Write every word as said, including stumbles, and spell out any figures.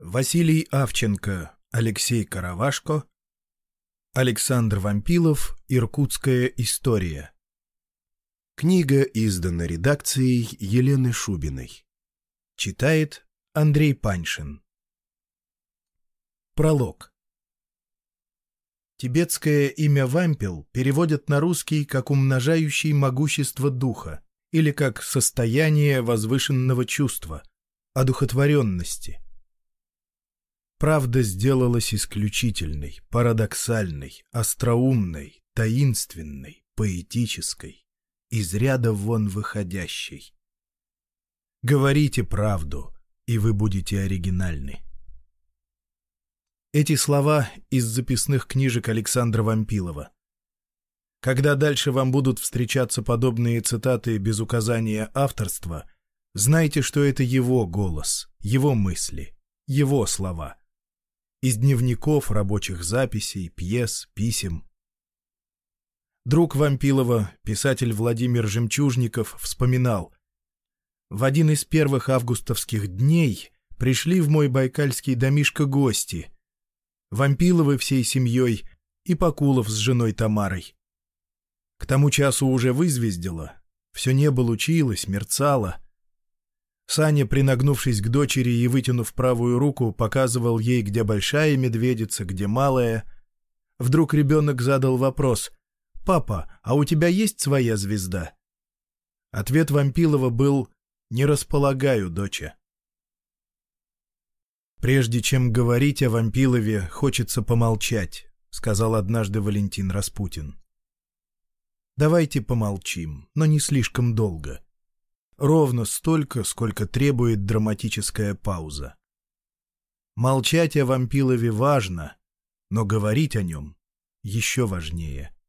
Василий Авченко, Алексей Каравашко, Александр Вампилов, Иркутская история. Книга издана редакцией Елены Шубиной. Читает Андрей Паньшин. Пролог. Тибетское имя Вампил переводят на русский как «умножающий могущество духа» или как «состояние возвышенного чувства», одухотворенности. Правда сделалась исключительной, парадоксальной, остроумной, таинственной, поэтической, из ряда вон выходящей. Говорите правду, и вы будете оригинальны. Эти слова из записных книжек Александра Вампилова. Когда дальше вам будут встречаться подобные цитаты без указания авторства, знайте, что это его голос, его мысли, его слова. Из дневников, рабочих записей, пьес, писем. Друг Вампилова, писатель Владимир Жемчужников, вспоминал: «В один из первых августовских дней пришли в мой байкальский домишко гости. Вампиловы всей семьей и Покулов с женой Тамарой. К тому часу уже вызвездило, все небо лучилось, мерцало. Саня, принагнувшись к дочери и вытянув правую руку, показывал ей, где большая медведица, где малая. Вдруг ребенок задал вопрос: «Папа, а у тебя есть своя звезда?» Ответ Вампилова был: «Не располагаю, доча». «Прежде чем говорить о Вампилове, хочется помолчать», — сказал однажды Валентин Распутин. «Давайте помолчим, но не слишком долго. Ровно столько, сколько требует драматическая пауза. Молчать о Вампилове важно, но говорить о нем еще важнее».